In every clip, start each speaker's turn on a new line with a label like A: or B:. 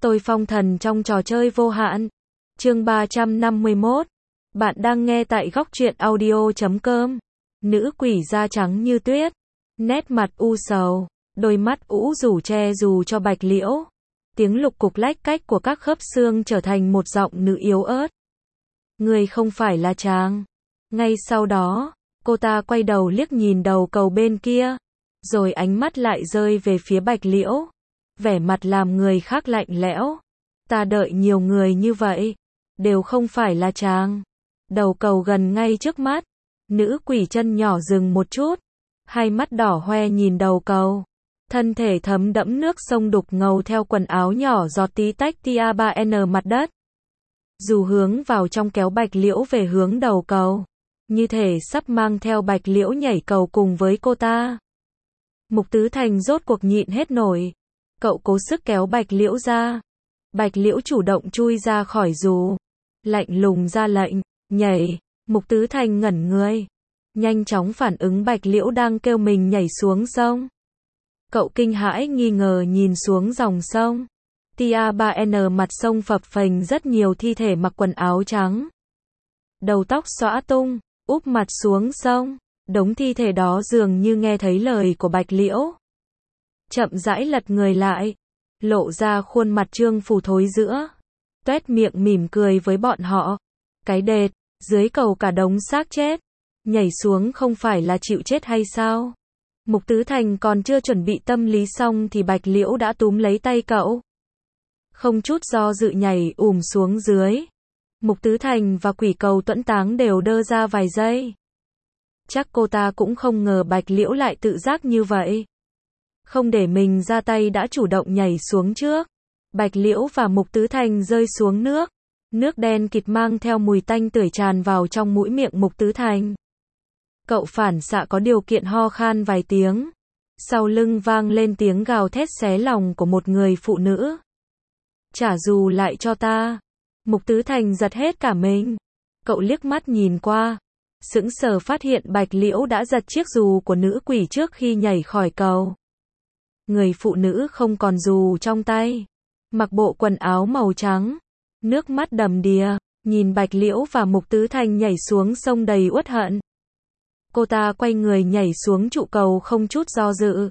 A: Tôi phong thần trong trò chơi vô hạn. Chương 351. Bạn đang nghe tại góc truyện audio.com. Nữ quỷ da trắng như tuyết, nét mặt u sầu, đôi mắt ủ rũ che dù cho Bạch Liễu. Tiếng lục cục lách cách của các khớp xương trở thành một giọng nữ yếu ớt. Người không phải là chàng. Ngay sau đó, cô ta quay đầu liếc nhìn đầu cầu bên kia, rồi ánh mắt lại rơi về phía Bạch Liễu, vẻ mặt làm người khác lạnh lẽo. Ta đợi nhiều người như vậy, đều không phải là chàng. Đầu cầu gần ngay trước mắt, nữ quỷ chân nhỏ dừng một chút, hai mắt đỏ hoe nhìn đầu cầu. Thân thể thấm đẫm nước sông đục ngầu theo quần áo nhỏ giọt tí tách tia 3N mặt đất. Dù hướng vào trong kéo Bạch Liễu về hướng đầu cầu, như thể sắp mang theo Bạch Liễu nhảy cầu cùng với cô ta. Mục Tứ Thành rốt cuộc nhịn hết nổi. Cậu cố sức kéo Bạch Liễu ra. Bạch Liễu chủ động chui ra khỏi dù, lạnh lùng ra lệnh, nhảy. Mục Tứ Thành ngẩn người, nhanh chóng phản ứng Bạch Liễu đang kêu mình nhảy xuống sông. Cậu kinh hãi nghi ngờ nhìn xuống dòng sông. Tia 3N mặt sông phập phềnh rất nhiều thi thể mặc quần áo trắng, đầu tóc xõa tung, úp mặt xuống sông. Đống thi thể đó dường như nghe thấy lời của Bạch Liễu, chậm rãi lật người lại, lộ ra khuôn mặt trương phù thối giữa, toét miệng mỉm cười với bọn họ. Cái đệt, dưới cầu cả đống xác chết, nhảy xuống không phải là chịu chết hay sao? Mục Tứ Thành còn chưa chuẩn bị tâm lý xong thì Bạch Liễu đã túm lấy tay cậu, không chút do dự nhảy xuống dưới. Mục Tứ Thành và Quỷ Cầu Tuẫn Táng đều đơ ra vài giây. Chắc cô ta cũng không ngờ Bạch Liễu lại tự giác như vậy, không để mình ra tay đã chủ động nhảy xuống trước. Bạch Liễu và Mục Tứ Thành rơi xuống nước. Nước đen kịt mang theo mùi tanh tưởi tràn vào trong mũi miệng Mục Tứ Thành. Cậu phản xạ có điều kiện ho khan vài tiếng. Sau lưng vang lên tiếng gào thét xé lòng của một người phụ nữ. Trả dù lại cho ta. Mục Tứ Thành giật hết cả mình. Cậu liếc mắt nhìn qua, sững sờ phát hiện Bạch Liễu đã giật chiếc dù của nữ quỷ trước khi nhảy khỏi cầu. Người phụ nữ không còn dù trong tay, mặc bộ quần áo màu trắng, nước mắt đầm đìa, nhìn Bạch Liễu và Mục Tứ Thành nhảy xuống sông đầy uất hận. Cô ta quay người nhảy xuống trụ cầu không chút do dự.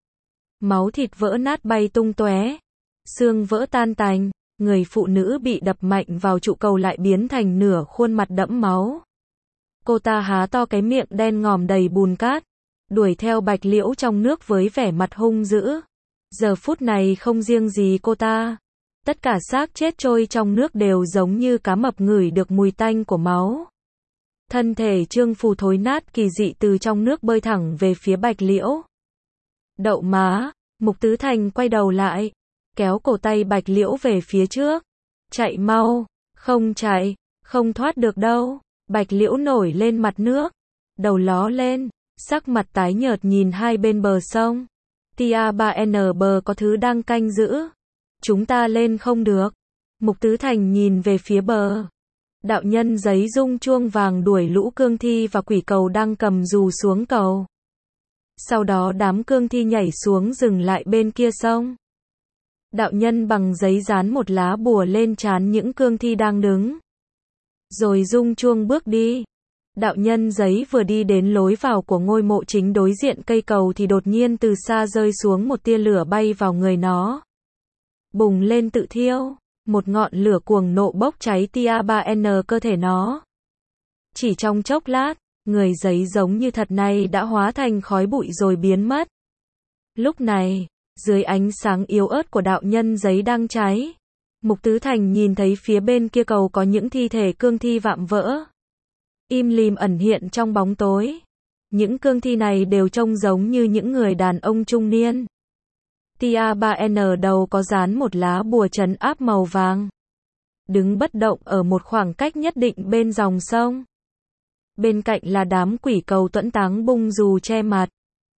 A: Máu thịt vỡ nát bay tung tóe, xương vỡ tan tành, người phụ nữ bị đập mạnh vào trụ cầu lại biến thành nửa khuôn mặt đẫm máu. Cô ta há to cái miệng đen ngòm đầy bùn cát, đuổi theo Bạch Liễu trong nước với vẻ mặt hung dữ. Giờ phút này không riêng gì cô ta, tất cả xác chết trôi trong nước đều giống như cá mập ngửi được mùi tanh của máu. Thân thể trương phù thối nát kỳ dị từ trong nước bơi thẳng về phía Bạch Liễu. Đậu má, Mục Tứ Thành quay đầu lại, kéo cổ tay Bạch Liễu về phía trước. Chạy mau, không chạy, không thoát được đâu. Bạch Liễu nổi lên mặt nước, đầu ló lên, sắc mặt tái nhợt nhìn hai bên bờ sông. Tia 3N bờ có thứ đang canh giữ. Chúng ta lên không được. Mục Tứ Thành nhìn về phía bờ. Đạo nhân giấy rung chuông vàng đuổi lũ cương thi và quỷ cầu đang cầm dù xuống cầu. Sau đó đám cương thi nhảy xuống dừng lại bên kia sông. Đạo nhân bằng giấy dán một lá bùa lên trán những cương thi đang đứng, rồi rung chuông bước đi. Đạo nhân giấy vừa đi đến lối vào của ngôi mộ chính đối diện cây cầu thì đột nhiên từ xa rơi xuống một tia lửa bay vào người nó. Bùng lên tự thiêu, một ngọn lửa cuồng nộ bốc cháy tia 3N cơ thể nó. Chỉ trong chốc lát, người giấy giống như thật này đã hóa thành khói bụi rồi biến mất. Lúc này, dưới ánh sáng yếu ớt của đạo nhân giấy đang cháy, Mục Tứ Thành nhìn thấy phía bên kia cầu có những thi thể cương thi vạm vỡ, im lìm ẩn hiện trong bóng tối. Những cương thi này đều trông giống như những người đàn ông trung niên. Tia 3N đầu có dán một lá bùa trấn áp màu vàng, đứng bất động ở một khoảng cách nhất định bên dòng sông. Bên cạnh là đám quỷ cầu tuẫn táng bung dù che mặt.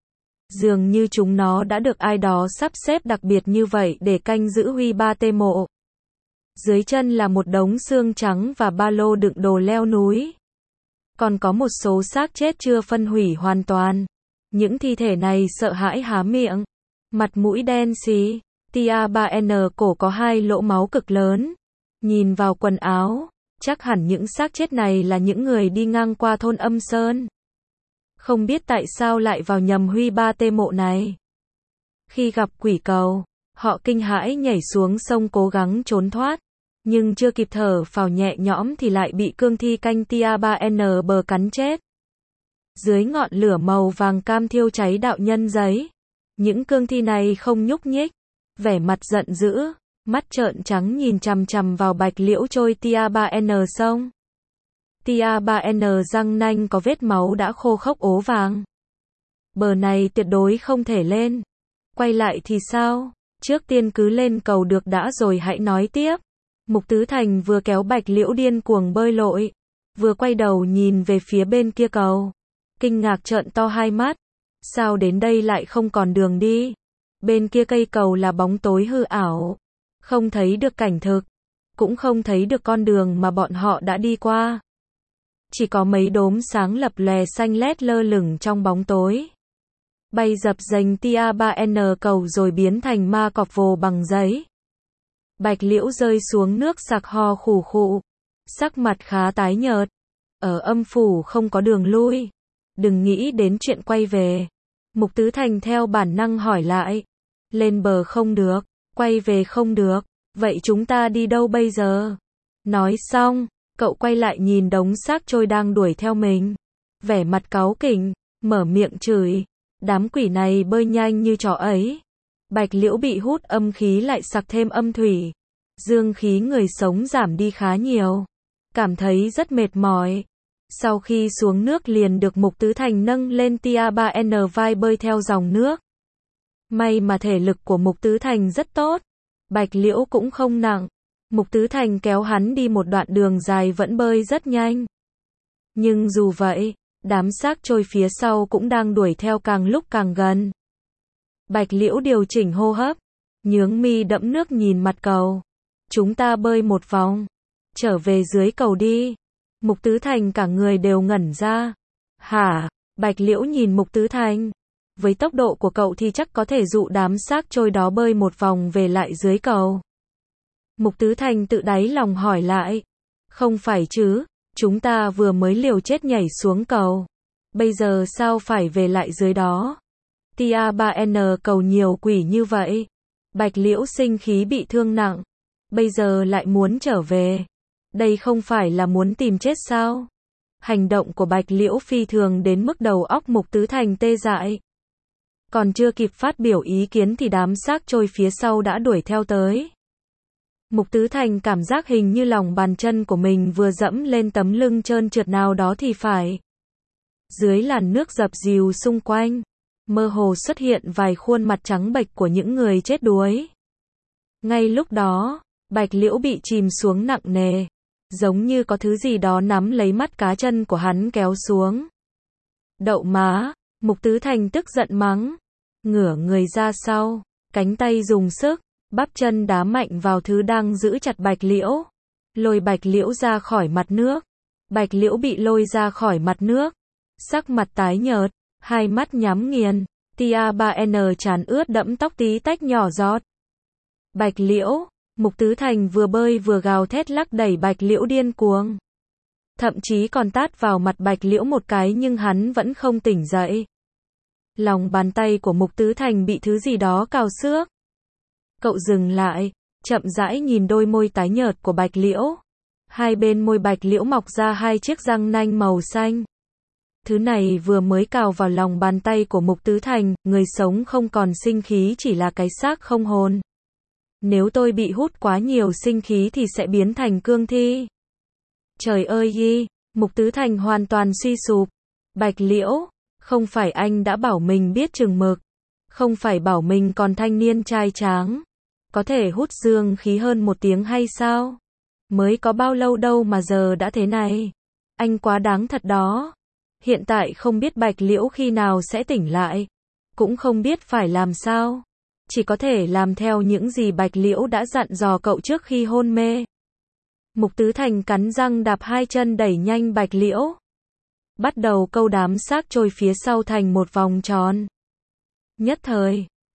A: Dường như chúng nó đã được ai đó sắp xếp đặc biệt như vậy để canh giữ Huy Ba Tê mộ. Dưới chân là một đống xương trắng và ba lô đựng đồ leo núi. Còn có một số xác chết chưa phân hủy hoàn toàn. Những thi thể này sợ hãi há miệng, mặt mũi đen xì. Tia 3N cổ có 2 lỗ máu cực lớn. Nhìn vào quần áo, chắc hẳn những xác chết này là những người đi ngang qua thôn Âm Sơn. Không biết tại sao lại vào nhầm Huy Ba Tê mộ này. Khi gặp quỷ cầu, họ kinh hãi nhảy xuống sông cố gắng trốn thoát. Nhưng chưa kịp thở phào nhẹ nhõm thì lại bị cương thi canh Tia 3N bờ cắn chết. Dưới ngọn lửa màu vàng cam thiêu cháy đạo nhân giấy. Những cương thi này không nhúc nhích. Vẻ mặt giận dữ, mắt trợn trắng nhìn chằm chằm vào Bạch Liễu trôi Tia 3N sông. Tia 3N răng nanh có vết máu đã khô khốc ố vàng. Bờ này tuyệt đối không thể lên. Quay lại thì sao? Trước tiên cứ lên cầu được đã rồi hãy nói tiếp. Mục Tứ Thành vừa kéo Bạch Liễu điên cuồng bơi lội, vừa quay đầu nhìn về phía bên kia cầu. Kinh ngạc trợn to hai mắt. Sao đến đây lại không còn đường đi? Bên kia cây cầu là bóng tối hư ảo. Không thấy được cảnh thực. Cũng không thấy được con đường mà bọn họ đã đi qua. Chỉ có mấy đốm sáng lập lòe xanh lét lơ lửng trong bóng tối. Bay dập dềnh Tia 3N cầu rồi biến thành ma cọp vồ bằng giấy. Bạch Liễu rơi xuống nước sặc ho khủ khụ. Sắc mặt khá tái nhợt. Ở âm phủ không có đường lui. Đừng nghĩ đến chuyện quay về. Mục Tứ Thành theo bản năng hỏi lại. Lên bờ không được, quay về không được, vậy chúng ta đi đâu bây giờ? Nói xong, cậu quay lại nhìn đống xác trôi đang đuổi theo mình. Vẻ mặt cáu kỉnh, mở miệng chửi. Đám quỷ này bơi nhanh như chó ấy. Bạch Liễu bị hút âm khí lại sặc thêm âm thủy. Dương khí người sống giảm đi khá nhiều. Cảm thấy rất mệt mỏi. Sau khi xuống nước liền được Mục Tứ Thành nâng lên Tia 3N vai bơi theo dòng nước. May mà thể lực của Mục Tứ Thành rất tốt. Bạch Liễu cũng không nặng. Mục Tứ Thành kéo hắn đi một đoạn đường dài vẫn bơi rất nhanh. Nhưng dù vậy, đám xác trôi phía sau cũng đang đuổi theo càng lúc càng gần. Bạch Liễu điều chỉnh hô hấp, nhướng mi đẫm nước nhìn mặt cầu. Chúng ta bơi một vòng, trở về dưới cầu đi. Mục Tứ Thành cả người đều ngẩn ra. Hả? Bạch Liễu nhìn Mục Tứ Thành. Với tốc độ của cậu thì chắc có thể dụ đám xác trôi đó bơi một vòng về lại dưới cầu. Mục Tứ Thành tự đáy lòng hỏi lại. Không phải chứ, chúng ta vừa mới liều chết nhảy xuống cầu. Bây giờ sao phải về lại dưới đó? Tia 3N cầu nhiều quỷ như vậy. Bạch Liễu sinh khí bị thương nặng. Bây giờ lại muốn trở về. Đây không phải là muốn tìm chết sao? Hành động của Bạch Liễu phi thường đến mức đầu óc Mục Tứ Thành tê dại. Còn chưa kịp phát biểu ý kiến thì đám xác trôi phía sau đã đuổi theo tới. Mục Tứ Thành cảm giác hình như lòng bàn chân của mình vừa dẫm lên tấm lưng trơn trượt nào đó thì phải. Dưới làn nước dập dìu xung quanh, mơ hồ xuất hiện vài khuôn mặt trắng bệch của những người chết đuối. Ngay lúc đó, Bạch Liễu bị chìm xuống nặng nề, giống như có thứ gì đó nắm lấy mắt cá chân của hắn kéo xuống. Đậu má, Mục Tứ Thành tức giận mắng, ngửa người ra sau, cánh tay dùng sức, bắp chân đá mạnh vào thứ đang giữ chặt Bạch Liễu, lôi Bạch Liễu ra khỏi mặt nước. Bạch Liễu bị lôi ra khỏi mặt nước, sắc mặt tái nhợt, hai mắt nhắm nghiền, Tia 3N tràn ướt đẫm tóc tí tách nhỏ giọt. Bạch Liễu, Mục Tứ Thành vừa bơi vừa gào thét lắc đẩy Bạch Liễu điên cuồng. Thậm chí còn tát vào mặt Bạch Liễu một cái nhưng hắn vẫn không tỉnh dậy. Lòng bàn tay của Mục Tứ Thành bị thứ gì đó cào xước. Cậu dừng lại, chậm rãi nhìn đôi môi tái nhợt của Bạch Liễu. Hai bên môi Bạch Liễu mọc ra hai chiếc răng nanh màu xanh. Thứ này vừa mới cào vào lòng bàn tay của Mục Tứ Thành, người sống không còn sinh khí chỉ là cái xác không hồn. Nếu tôi bị hút quá nhiều sinh khí thì sẽ biến thành cương thi. Trời ơi y, Mục Tứ Thành hoàn toàn suy sụp. Bạch Liễu, không phải anh đã bảo mình biết chừng mực. Không phải bảo mình còn thanh niên trai tráng. Có thể hút dương khí hơn 1 tiếng hay sao? Mới có bao lâu đâu mà giờ đã thế này. Anh quá đáng thật đó. Hiện tại không biết Bạch Liễu khi nào sẽ tỉnh lại. Cũng không biết phải làm sao. Chỉ có thể làm theo những gì Bạch Liễu đã dặn dò cậu trước khi hôn mê. Mục Tứ Thành cắn răng đạp hai chân đẩy nhanh Bạch Liễu. Bắt đầu câu đám xác trôi phía sau thành một vòng tròn. Nhất thời,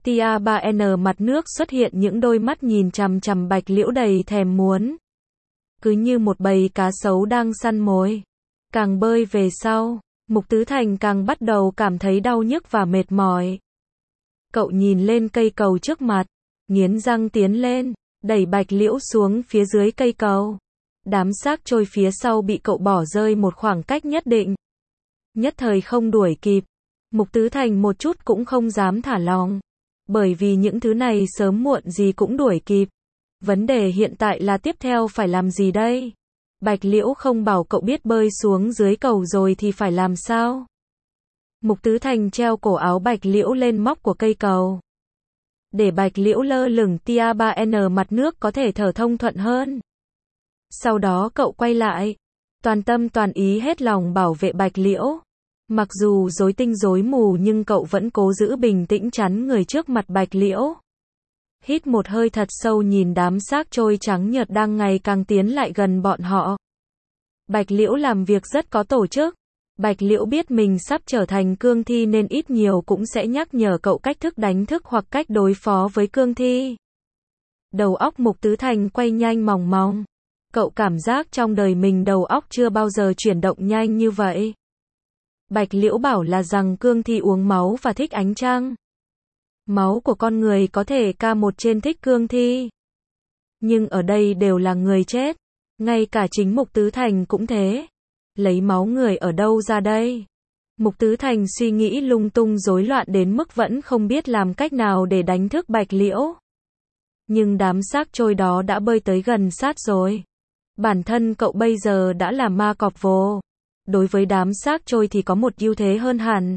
A: Tia 3N mặt nước xuất hiện những đôi mắt nhìn chằm chằm Bạch Liễu đầy thèm muốn. Cứ như một bầy cá sấu đang săn mồi. Càng bơi về sau, Mục Tứ Thành càng bắt đầu cảm thấy đau nhức và mệt mỏi. Cậu nhìn lên cây cầu trước mặt, nghiến răng tiến lên, đẩy Bạch Liễu xuống phía dưới cây cầu. Đám xác trôi phía sau bị cậu bỏ rơi một khoảng cách nhất định. Nhất thời không đuổi kịp. Mục Tứ Thành một chút cũng không dám thả lỏng. Bởi vì những thứ này sớm muộn gì cũng đuổi kịp. Vấn đề hiện tại là tiếp theo phải làm gì đây? Bạch Liễu không bảo cậu biết bơi xuống dưới cầu rồi thì phải làm sao? Mục Tứ Thành treo cổ áo Bạch Liễu lên móc của cây cầu. Để Bạch Liễu lơ lửng tia 3N mặt nước có thể thở thông thuận hơn. Sau đó cậu quay lại, toàn tâm toàn ý hết lòng bảo vệ Bạch Liễu. Mặc dù rối tinh rối mù nhưng cậu vẫn cố giữ bình tĩnh chắn người trước mặt Bạch Liễu. Hít một hơi thật sâu nhìn đám xác trôi trắng nhợt đang ngày càng tiến lại gần bọn họ. Bạch Liễu làm việc rất có tổ chức. Bạch Liễu biết mình sắp trở thành cương thi nên ít nhiều cũng sẽ nhắc nhở cậu cách thức đánh thức hoặc cách đối phó với cương thi. Đầu óc Mục Tứ Thành quay nhanh mòng mòng. Cậu cảm giác trong đời mình đầu óc chưa bao giờ chuyển động nhanh như vậy. Bạch Liễu bảo là rằng cương thi uống máu và thích ánh trăng. Máu của con người có thể K1 trên thích cương thi. Nhưng ở đây đều là người chết. Ngay cả chính Mục Tứ Thành cũng thế. Lấy máu người ở đâu ra đây? Mục Tứ Thành suy nghĩ lung tung rối loạn đến mức vẫn không biết làm cách nào để đánh thức Bạch Liễu. Nhưng đám xác trôi đó đã bơi tới gần sát rồi. Bản thân cậu bây giờ đã là ma cọp vồ. Đối với đám xác trôi thì có một ưu thế hơn hẳn.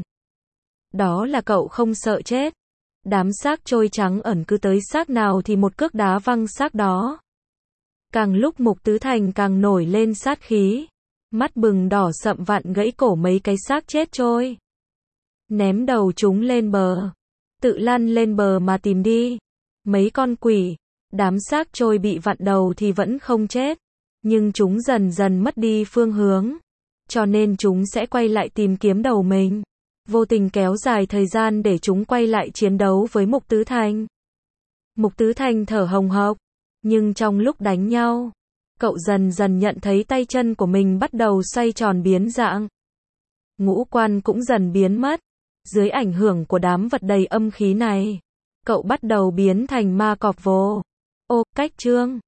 A: Đó là cậu không sợ chết. Đám xác trôi trắng ẩn cứ tới xác nào thì một cước đá văng xác đó. Càng lúc Mục Tứ Thành càng nổi lên sát khí. Mắt bừng đỏ sậm vặn gãy cổ mấy cái xác chết trôi. Ném đầu chúng lên bờ. Tự lăn lên bờ mà tìm đi. Mấy con quỷ. Đám xác trôi bị vặn đầu thì vẫn không chết. Nhưng chúng dần dần mất đi phương hướng. Cho nên chúng sẽ quay lại tìm kiếm đầu mình. Vô tình kéo dài thời gian để chúng quay lại chiến đấu với Mục Tứ Thành. Mục Tứ Thành thở hồng hộc. Nhưng trong lúc đánh nhau, cậu dần dần nhận thấy tay chân của mình bắt đầu xoay tròn biến dạng. Ngũ quan cũng dần biến mất. Dưới ảnh hưởng của đám vật đầy âm khí này, cậu bắt đầu biến thành ma cọp vồ. Ô, cách chương